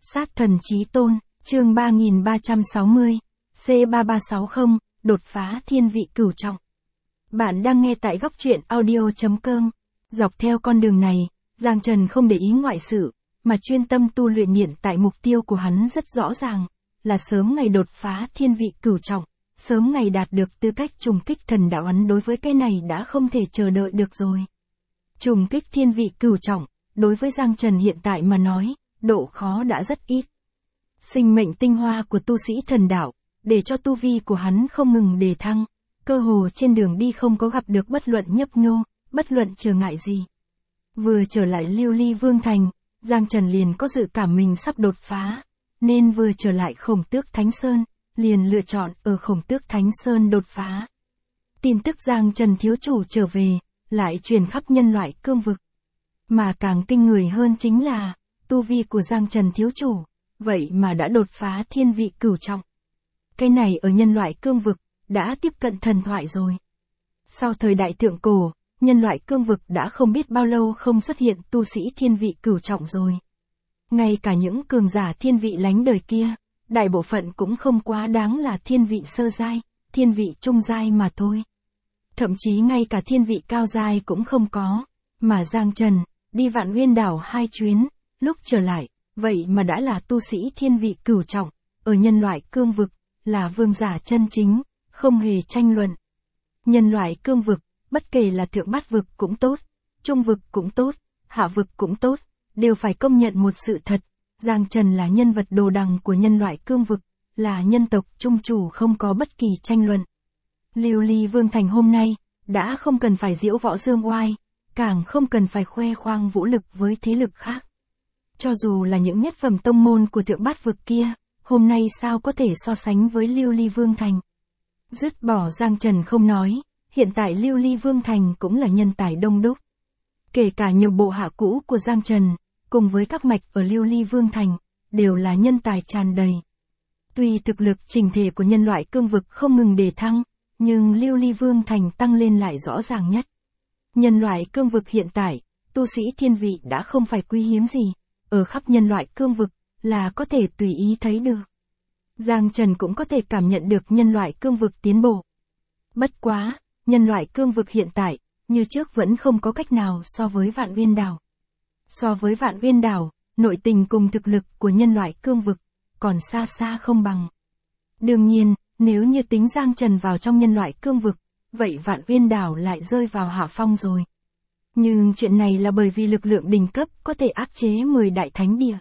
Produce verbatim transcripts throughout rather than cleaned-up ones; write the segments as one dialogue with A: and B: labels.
A: Sát thần chí tôn, chương ba nghìn ba trăm sáu mươi, C ba ba sáu không, đột phá thiên vị cửu trọng. Bạn đang nghe tại góc truyện audio chấm com. Dọc theo con đường này, Giang Trần không để ý ngoại sự, mà chuyên tâm tu luyện hiện tại mục tiêu của hắn rất rõ ràng, là sớm ngày đột phá thiên vị cửu trọng, sớm ngày đạt được tư cách trùng kích thần đạo ấn. Đối với cái này đã không thể chờ đợi được rồi. Trùng kích thiên vị cửu trọng, đối với Giang Trần hiện tại mà nói, độ khó đã rất ít. Sinh mệnh tinh hoa của tu sĩ thần đạo, để cho tu vi của hắn không ngừng đề thăng, cơ hồ trên đường đi không có gặp được bất luận nhấp nhô, bất luận trở ngại gì. Vừa trở lại Lưu Ly Vương Thành, Giang Trần liền có dự cảm mình sắp đột phá, nên vừa trở lại Khổng Tước Thánh Sơn, liền lựa chọn ở Khổng Tước Thánh Sơn đột phá. Tin tức Giang Trần thiếu chủ trở về, lại truyền khắp nhân loại cương vực. Mà càng kinh người hơn chính là, tu vi của Giang Trần thiếu chủ, vậy mà đã đột phá thiên vị cửu trọng. Cái này ở nhân loại cương vực, đã tiếp cận thần thoại rồi. Sau thời đại thượng cổ, nhân loại cương vực đã không biết bao lâu không xuất hiện tu sĩ thiên vị cửu trọng rồi. Ngay cả những cường giả thiên vị lánh đời kia, đại bộ phận cũng không quá đáng là thiên vị sơ giai, thiên vị trung giai mà thôi. Thậm chí ngay cả thiên vị cao giai cũng không có, mà Giang Trần, đi Vạn Uyên đảo hai chuyến, lúc trở lại, vậy mà đã là tu sĩ thiên vị cửu trọng, ở nhân loại cương vực, là vương giả chân chính, không hề tranh luận. Nhân loại cương vực, bất kể là thượng bát vực cũng tốt, trung vực cũng tốt, hạ vực cũng tốt, đều phải công nhận một sự thật, Giang Trần là nhân vật đồ đằng của nhân loại cương vực, là nhân tộc trung chủ không có bất kỳ tranh luận. Lưu Ly Vương Thành hôm nay, đã không cần phải diễu võ dương oai, càng không cần phải khoe khoang vũ lực với thế lực khác. Cho dù là những nhất phẩm tông môn của thượng bát vực kia, hôm nay sao có thể so sánh với Lưu Ly Vương Thành. Dứt bỏ Giang Trần không nói, hiện tại Lưu Ly Vương Thành cũng là nhân tài đông đúc. Kể cả nhiều bộ hạ cũ của Giang Trần, cùng với các mạch ở Lưu Ly Vương Thành, đều là nhân tài tràn đầy. Tuy thực lực chỉnh thể của nhân loại cương vực không ngừng đề thăng, nhưng Lưu Ly Vương Thành tăng lên lại rõ ràng nhất. Nhân loại cương vực hiện tại, tu sĩ thiên vị đã không phải quý hiếm gì, ở khắp nhân loại cương vực, là có thể tùy ý thấy được. Giang Trần cũng có thể cảm nhận được nhân loại cương vực tiến bộ. Bất quá, nhân loại cương vực hiện tại, như trước vẫn không có cách nào so với Vạn Uyên đảo. So với Vạn Uyên đảo, nội tình cùng thực lực của nhân loại cương vực, còn xa xa không bằng. Đương nhiên, nếu như tính Giang Trần vào trong nhân loại cương vực, vậy Vạn Uyên đảo lại rơi vào hạ phong rồi. Nhưng chuyện này là bởi vì lực lượng đỉnh cấp có thể áp chế mười đại thánh địa,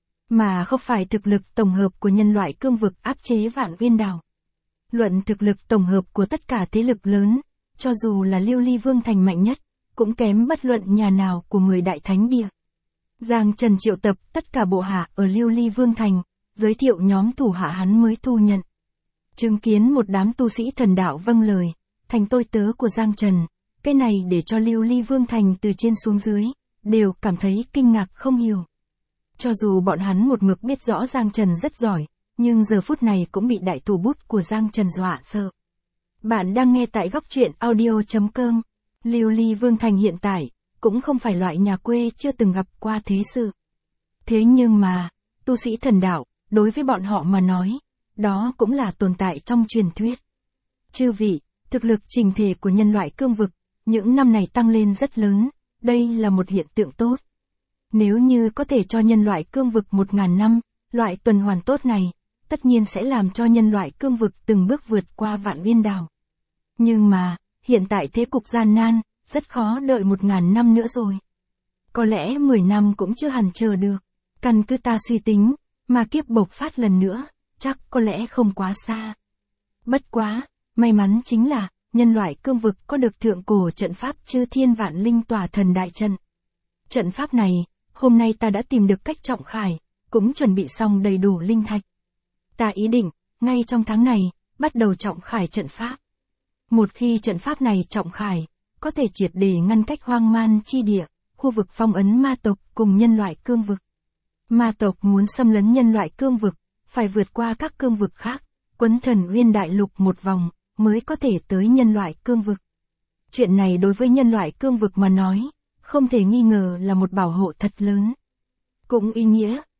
A: mà không phải thực lực tổng hợp của nhân loại cương vực áp chế Vạn Uyên đảo. Luận thực lực tổng hợp của tất cả thế lực lớn, cho dù là Lưu Ly Vương Thành mạnh nhất, cũng kém bất luận nhà nào của mười đại thánh địa. Giang Trần triệu tập tất cả bộ hạ ở Lưu Ly Vương Thành, giới thiệu nhóm thủ hạ hắn mới thu nhận. Chứng kiến một đám tu sĩ thần đạo vâng lời, thành tôi tớ của Giang Trần, cái này để cho Lưu Ly Vương Thành từ trên xuống dưới, đều cảm thấy kinh ngạc không hiểu. Cho dù bọn hắn một mực biết rõ Giang Trần rất giỏi, nhưng giờ phút này cũng bị đại thủ bút của Giang Trần dọa sợ. Bạn đang nghe tại góc truyện audio chấm com. Lưu Ly Vương Thành hiện tại, cũng không phải loại nhà quê chưa từng gặp qua thế sự. Thế nhưng mà, tu sĩ thần đạo, đối với bọn họ mà nói, đó cũng là tồn tại trong truyền thuyết. Chư vị, thực lực chỉnh thể của nhân loại cương vực, những năm này tăng lên rất lớn, đây là một hiện tượng tốt. Nếu như có thể cho nhân loại cương vực một ngàn năm, loại tuần hoàn tốt này, tất nhiên sẽ làm cho nhân loại cương vực từng bước vượt qua Vạn Uyên đảo. Nhưng mà, hiện tại thế cục gian nan, rất khó đợi một ngàn năm nữa rồi. Có lẽ mười năm cũng chưa hẳn chờ được. Căn cứ ta suy tính, mà kiếp bộc phát lần nữa, chắc có lẽ không quá xa. Bất quá, may mắn chính là, nhân loại cương vực có được thượng cổ trận pháp Chư Thiên Vạn Linh Tỏa Thần Đại Trận. Trận pháp này, hôm nay ta đã tìm được cách trọng khải, cũng chuẩn bị xong đầy đủ linh thạch. Ta ý định, ngay trong tháng này, bắt đầu trọng khải trận pháp. Một khi trận pháp này trọng khải, có thể triệt để ngăn cách hoang man chi địa, khu vực phong ấn ma tộc cùng nhân loại cương vực. Ma tộc muốn xâm lấn nhân loại cương vực, phải vượt qua các cương vực khác, quấn Thần Uyên Đại Lục một vòng, mới có thể tới nhân loại cương vực. Chuyện này đối với nhân loại cương vực mà nói, không thể nghi ngờ là một bảo hộ thật lớn. Cũng ý nghĩa,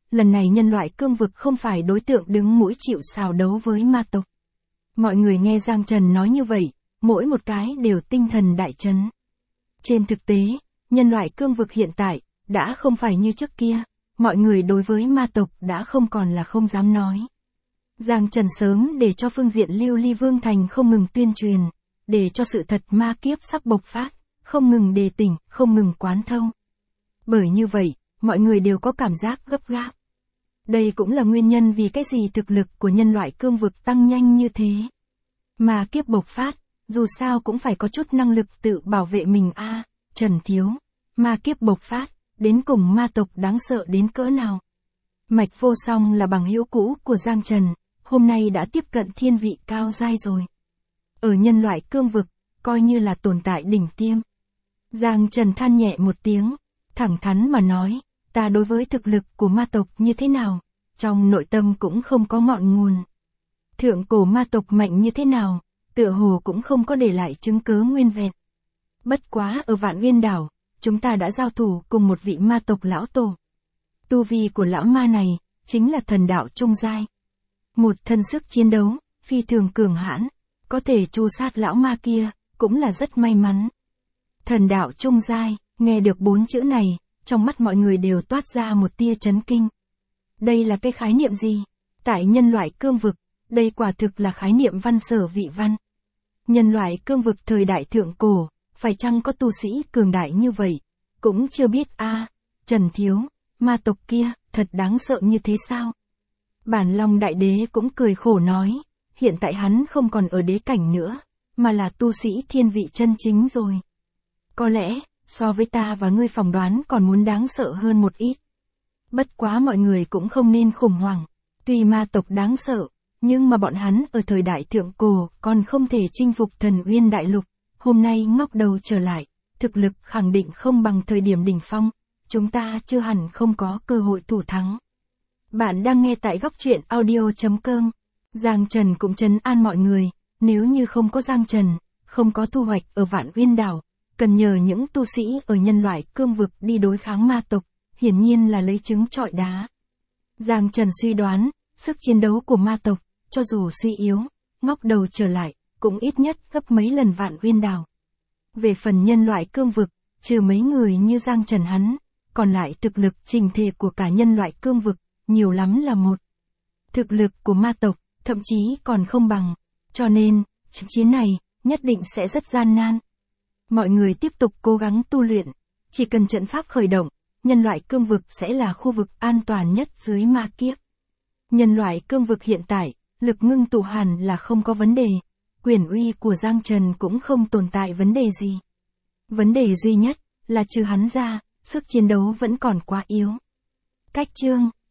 A: lần này nhân loại cương vực không phải đối tượng đứng mũi chịu sào đấu với ma tộc. Mọi người nghe Giang Trần nói như vậy, mỗi một cái đều tinh thần đại chấn. Trên thực tế, nhân loại cương vực hiện tại, đã không phải như trước kia, mọi người đối với ma tộc đã không còn là không dám nói. Giang Trần sớm để cho phương diện Lưu Ly Vương Thành không ngừng tuyên truyền, để cho sự thật ma kiếp sắp bộc phát, không ngừng đề tỉnh, không ngừng quán thông. Bởi như vậy, mọi người đều có cảm giác gấp gáp. Đây cũng là nguyên nhân vì cái gì thực lực của nhân loại cương vực tăng nhanh như thế. Ma kiếp bộc phát, dù sao cũng phải có chút năng lực tự bảo vệ mình a. À, Trần Thiếu, ma kiếp bộc phát, đến cùng ma tộc đáng sợ đến cỡ nào. Mạch Vô Song là bằng hữu cũ của Giang Trần, hôm nay đã tiếp cận thiên vị cao giai rồi. Ở nhân loại cương vực, coi như là tồn tại đỉnh tiêm. Giang Trần than nhẹ một tiếng, thẳng thắn mà nói, ta đối với thực lực của ma tộc như thế nào, trong nội tâm cũng không có ngọn nguồn. Thượng cổ ma tộc mạnh như thế nào, tựa hồ cũng không có để lại chứng cớ nguyên vẹn. Bất quá ở Vạn Uyên Đảo, chúng ta đã giao thủ cùng một vị ma tộc lão tổ. Tu vi của lão ma này, chính là thần đạo trung giai. Một thân sức chiến đấu, phi thường cường hãn, có thể tru sát lão ma kia, cũng là rất may mắn. Thần đạo trung giai, nghe được bốn chữ này, trong mắt mọi người đều toát ra một tia chấn kinh. Đây là cái khái niệm gì? Tại nhân loại cương vực, đây quả thực là khái niệm văn sở vị văn. Nhân loại cương vực thời đại thượng cổ, phải chăng có tu sĩ cường đại như vậy? Cũng chưa biết a. À, Trần Thiếu, ma tộc kia, thật đáng sợ như thế sao? Bản Long Đại Đế cũng cười khổ nói, hiện tại hắn không còn ở đế cảnh nữa, mà là tu sĩ thiên vị chân chính rồi. Có lẽ, so với ta và ngươi phỏng đoán còn muốn đáng sợ hơn một ít. Bất quá mọi người cũng không nên khủng hoảng, tuy ma tộc đáng sợ, nhưng mà bọn hắn ở thời đại thượng cổ còn không thể chinh phục Thần Uyên Đại Lục, hôm nay ngóc đầu trở lại, thực lực khẳng định không bằng thời điểm đỉnh phong, chúng ta chưa hẳn không có cơ hội thủ thắng. Bạn đang nghe tại góc truyện audio chấm com. Giang Trần cũng trấn an mọi người, nếu như không có Giang Trần, không có thu hoạch ở Vạn Uyên Đảo, cần nhờ những tu sĩ ở nhân loại cương vực đi đối kháng ma tộc, hiển nhiên là lấy trứng trọi đá. Giang Trần suy đoán, sức chiến đấu của ma tộc, cho dù suy yếu, ngóc đầu trở lại, cũng ít nhất gấp mấy lần Vạn Uyên Đảo. Về phần nhân loại cương vực, trừ mấy người như Giang Trần hắn, còn lại thực lực trình thể của cả nhân loại cương vực, nhiều lắm là một. Thực lực của ma tộc, thậm chí còn không bằng, cho nên, trận chiến này, nhất định sẽ rất gian nan. Mọi người tiếp tục cố gắng tu luyện, chỉ cần trận pháp khởi động, nhân loại cương vực sẽ là khu vực an toàn nhất dưới ma kiếp. Nhân loại cương vực hiện tại, lực ngưng tụ hẳn là không có vấn đề, quyền uy của Giang Trần cũng không tồn tại vấn đề gì. Vấn đề duy nhất, là trừ hắn ra, sức chiến đấu vẫn còn quá yếu. Cách chương